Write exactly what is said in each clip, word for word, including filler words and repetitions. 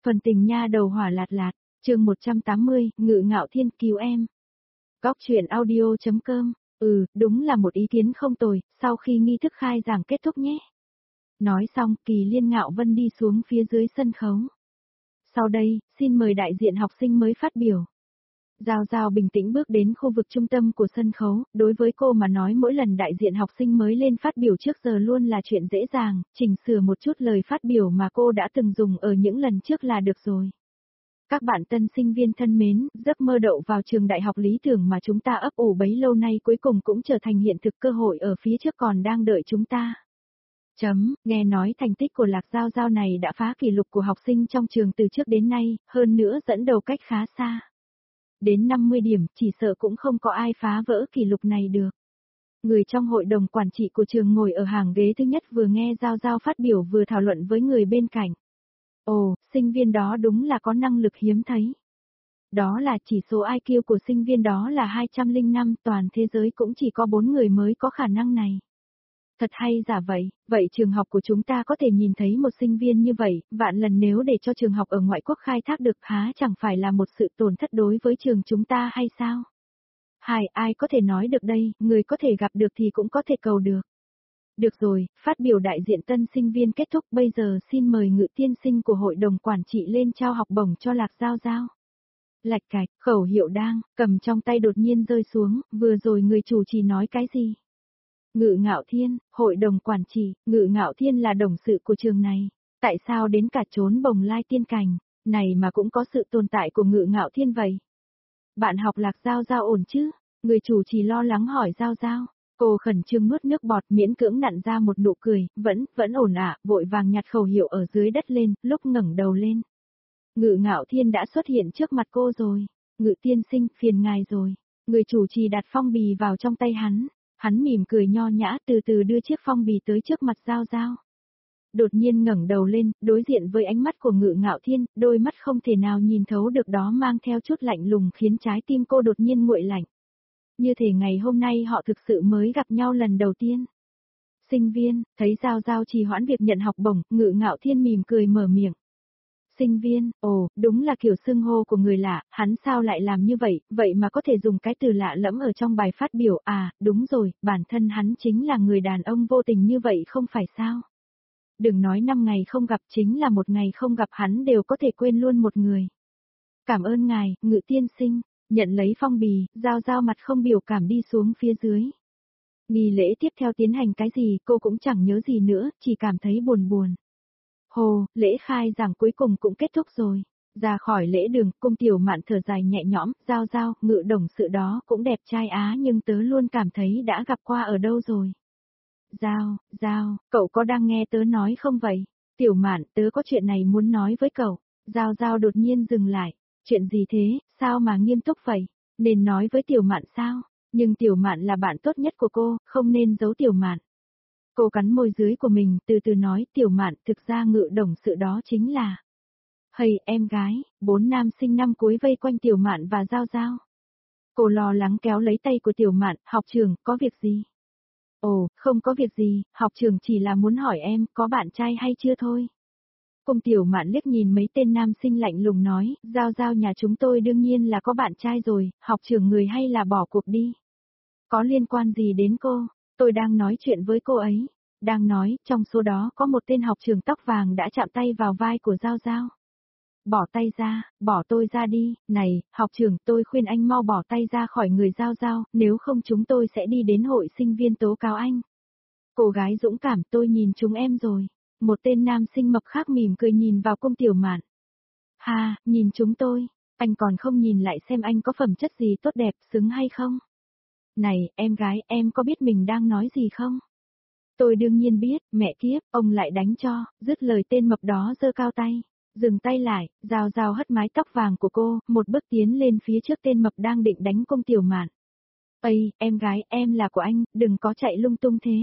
Phần tình nha đầu hỏa lạt lạt, chương một trăm tám mươi, Ngự Ngạo Thiên cứu em. Góc truyện audio.com, ừ, đúng là một ý kiến không tồi, sau khi nghi thức khai giảng kết thúc nhé. Nói xong, Kỳ Liên Ngạo Vân đi xuống phía dưới sân khấu. Sau đây, xin mời đại diện học sinh mới phát biểu. Giao Giao bình tĩnh bước đến khu vực trung tâm của sân khấu, đối với cô mà nói mỗi lần đại diện học sinh mới lên phát biểu trước giờ luôn là chuyện dễ dàng, chỉnh sửa một chút lời phát biểu mà cô đã từng dùng ở những lần trước là được rồi. Các bạn tân sinh viên thân mến, giấc mơ đậu vào trường đại học lý tưởng mà chúng ta ấp ủ bấy lâu nay cuối cùng cũng trở thành hiện thực, cơ hội ở phía trước còn đang đợi chúng ta. Chấm, nghe nói thành tích của Lạc Giao Giao này đã phá kỷ lục của học sinh trong trường từ trước đến nay, hơn nữa dẫn đầu cách khá xa. Đến năm mươi điểm, chỉ sợ cũng không có ai phá vỡ kỷ lục này được. Người trong hội đồng quản trị của trường ngồi ở hàng ghế thứ nhất vừa nghe Giao Giao phát biểu vừa thảo luận với người bên cạnh. Ồ, sinh viên đó đúng là có năng lực hiếm thấy. Đó là chỉ số i kiu của sinh viên đó là hai trăm lẻ năm, toàn thế giới cũng chỉ có bốn người mới có khả năng này. Thật hay giả vậy, vậy trường học của chúng ta có thể nhìn thấy một sinh viên như vậy, vạn lần nếu để cho trường học ở ngoại quốc khai thác được há chẳng phải là một sự tổn thất đối với trường chúng ta hay sao? Hai, ai có thể nói được đây, người có thể gặp được thì cũng có thể cầu được. Được rồi, phát biểu đại diện tân sinh viên kết thúc, bây giờ xin mời Ngự tiên sinh của hội đồng quản trị lên trao học bổng cho Lạc Giao Giao. Lạch cạch, khẩu hiệu đang, cầm trong tay đột nhiên rơi xuống, vừa rồi người chủ trì nói cái gì? Ngự Ngạo Thiên, hội đồng quản trị, Ngự Ngạo Thiên là đồng sự của trường này. Tại sao đến cả trốn bồng lai tiên cảnh, này mà cũng có sự tồn tại của Ngự Ngạo Thiên vậy? Bạn học Lạc Giao Giao ổn chứ? Người chủ trì lo lắng hỏi Giao Giao. Cô khẩn trương nuốt nước bọt, miễn cưỡng nặn ra một nụ cười, vẫn, vẫn ổn ạ, vội vàng nhặt khẩu hiệu ở dưới đất lên, lúc ngẩng đầu lên. Ngự Ngạo Thiên đã xuất hiện trước mặt cô rồi. Ngự tiên sinh, phiền ngài rồi. Người chủ trì đặt phong bì vào trong tay hắn. Hắn mỉm cười nho nhã từ từ đưa chiếc phong bì tới trước mặt Giao Giao. Đột nhiên ngẩng đầu lên, đối diện với ánh mắt của Ngự Ngạo Thiên, đôi mắt không thể nào nhìn thấu được đó mang theo chút lạnh lùng khiến trái tim cô đột nhiên nguội lạnh. Như thể ngày hôm nay họ thực sự mới gặp nhau lần đầu tiên. Sinh viên, thấy Giao Giao trì hoãn việc nhận học bổng, Ngự Ngạo Thiên mỉm cười mở miệng. Sinh viên, ồ, đúng là kiểu xưng hô của người lạ, hắn sao lại làm như vậy, vậy mà có thể dùng cái từ lạ lẫm ở trong bài phát biểu, à, đúng rồi, bản thân hắn chính là người đàn ông vô tình như vậy không phải sao? Đừng nói năm ngày không gặp, chính là một ngày không gặp hắn đều có thể quên luôn một người. Cảm ơn ngài, Ngự tiên sinh. Nhận lấy phong bì, Giao Giao mặt không biểu cảm đi xuống phía dưới. Nghi lễ tiếp theo tiến hành cái gì cô cũng chẳng nhớ gì nữa, chỉ cảm thấy buồn buồn. Hồ, lễ khai giảng cuối cùng cũng kết thúc rồi. Ra khỏi lễ đường, Cung Tiểu Mạn thở dài nhẹ nhõm, Giao Giao, Ngự đồng sự đó cũng đẹp trai á, nhưng tớ luôn cảm thấy đã gặp qua ở đâu rồi. Giao, Giao, cậu có đang nghe tớ nói không vậy? Tiểu Mạn, tớ có chuyện này muốn nói với cậu. Giao Giao đột nhiên dừng lại. Chuyện gì thế, sao mà nghiêm túc vậy? Nên nói với Tiểu Mạn sao? Nhưng Tiểu Mạn là bạn tốt nhất của cô, không nên giấu Tiểu Mạn. Cô cắn môi dưới của mình, từ từ nói, Tiểu Mạn, thực ra Ngự đồng sự đó chính là... Hây, em gái, bốn nam sinh năm cuối vây quanh Tiểu Mạn và Giao Giao. Cô lo lắng kéo lấy tay của Tiểu Mạn, học trường, có việc gì? Ồ, không có việc gì, học trường chỉ là muốn hỏi em, có bạn trai hay chưa thôi. Cung Tiểu Mạn liếc nhìn mấy tên nam sinh lạnh lùng nói, Giao Giao nhà chúng tôi đương nhiên là có bạn trai rồi, học trưởng người hay là bỏ cuộc đi. Có liên quan gì đến cô, tôi đang nói chuyện với cô ấy. Đang nói, trong số đó có một tên học trưởng tóc vàng đã chạm tay vào vai của Giao Giao. Bỏ tay ra, bỏ tôi ra đi, này, học trưởng tôi khuyên anh mau bỏ tay ra khỏi người Giao Giao, nếu không chúng tôi sẽ đi đến hội sinh viên tố cáo anh. Cô gái dũng cảm, tôi nhìn chúng em rồi. Một tên nam sinh mập khác mỉm cười nhìn vào Cung Tiểu Mạn. Ha, nhìn chúng tôi, anh còn không nhìn lại xem anh có phẩm chất gì tốt đẹp, xứng hay không? Này, em gái, em có biết mình đang nói gì không? Tôi đương nhiên biết, mẹ kiếp, ông lại đánh cho, dứt lời tên mập đó giơ cao tay. Dừng tay lại, Giao Giao hất mái tóc vàng của cô, một bước tiến lên phía trước tên mập đang định đánh Cung Tiểu Mạn. Ây, em gái, em là của anh, đừng có chạy lung tung thế.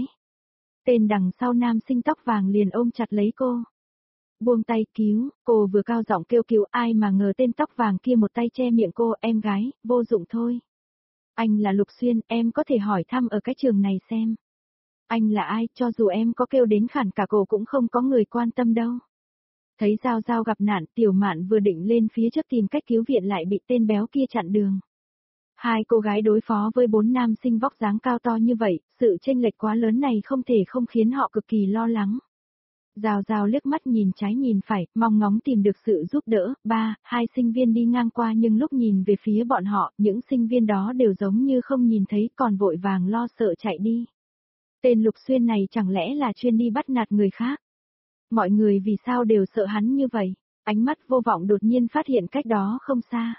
Tên đằng sau nam sinh tóc vàng liền ôm chặt lấy cô. Buông tay, cứu, cô vừa cao giọng kêu cứu, ai mà ngờ tên tóc vàng kia một tay che miệng cô, em gái, vô dụng thôi. Anh là Lục Xuyên, em có thể hỏi thăm ở cái trường này xem. Anh là ai, cho dù em có kêu đến khản cả cổ cũng không có người quan tâm đâu. Thấy Giao Giao gặp nạn, Tiểu Mạn vừa định lên phía trước tìm cách cứu viện lại bị tên béo kia chặn đường. Hai cô gái đối phó với bốn nam sinh vóc dáng cao to như vậy, sự chênh lệch quá lớn này không thể không khiến họ cực kỳ lo lắng. Giao Giao liếc mắt nhìn trái nhìn phải, mong ngóng tìm được sự giúp đỡ. Ba, hai sinh viên đi ngang qua nhưng lúc nhìn về phía bọn họ, những sinh viên đó đều giống như không nhìn thấy còn vội vàng lo sợ chạy đi. Tên Lục Xuyên này chẳng lẽ là chuyên đi bắt nạt người khác? Mọi người vì sao đều sợ hắn như vậy? Ánh mắt Vô Vọng đột nhiên phát hiện cách đó không xa.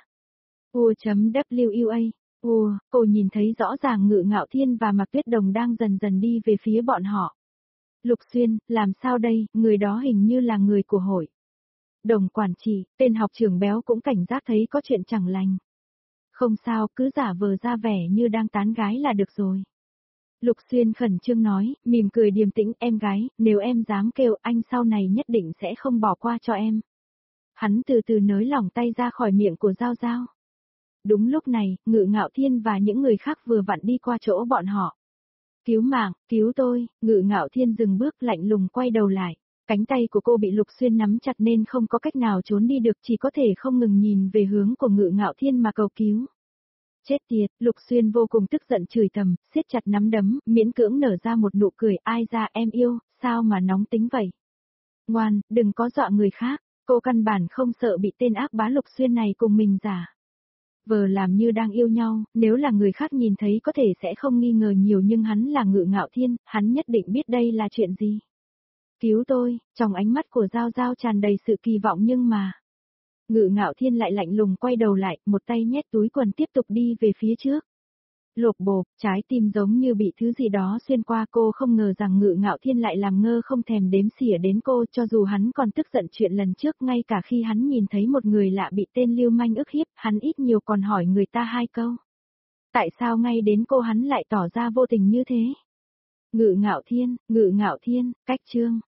U.W.A. Ủa, cô nhìn thấy rõ ràng Ngự Ngạo Thiên và Mạc Tuyết Đồng đang dần dần đi về phía bọn họ. Lục Xuyên, làm sao đây, người đó hình như là người của hội. Đồng quản trị, tên học trưởng béo cũng cảnh giác thấy có chuyện chẳng lành. Không sao, cứ giả vờ ra vẻ như đang tán gái là được rồi. Lục Xuyên khẩn trương nói, mỉm cười điềm tĩnh, em gái, nếu em dám kêu anh sau này nhất định sẽ không bỏ qua cho em. Hắn từ từ nới lỏng tay ra khỏi miệng của Giao Giao. Đúng lúc này, Ngự Ngạo Thiên và những người khác vừa vặn đi qua chỗ bọn họ. Cứu mạng, cứu tôi, Ngự Ngạo Thiên dừng bước lạnh lùng quay đầu lại. Cánh tay của cô bị Lục Xuyên nắm chặt nên không có cách nào trốn đi được, chỉ có thể không ngừng nhìn về hướng của Ngự Ngạo Thiên mà cầu cứu. Chết tiệt, Lục Xuyên vô cùng tức giận chửi thầm, siết chặt nắm đấm, miễn cưỡng nở ra một nụ cười, ai ra em yêu, sao mà nóng tính vậy? Ngoan, đừng có dọa người khác, cô căn bản không sợ bị tên ác bá Lục Xuyên này cùng mình giả. Vờ làm như đang yêu nhau, nếu là người khác nhìn thấy có thể sẽ không nghi ngờ nhiều nhưng hắn là Ngự Ngạo Thiên, hắn nhất định biết đây là chuyện gì. Cứu tôi, trong ánh mắt của Giao Giao tràn đầy sự kỳ vọng nhưng mà... Ngự Ngạo Thiên lại lạnh lùng quay đầu lại, một tay nhét túi quần tiếp tục đi về phía trước. Lột bột, trái tim giống như bị thứ gì đó xuyên qua, cô không ngờ rằng Ngự Ngạo Thiên lại làm ngơ không thèm đếm xỉa đến cô, cho dù hắn còn tức giận chuyện lần trước, ngay cả khi hắn nhìn thấy một người lạ bị tên lưu manh ức hiếp, hắn ít nhiều còn hỏi người ta hai câu. Tại sao ngay đến cô hắn lại tỏ ra vô tình như thế? Ngự Ngạo Thiên, Ngự Ngạo Thiên, cách chương.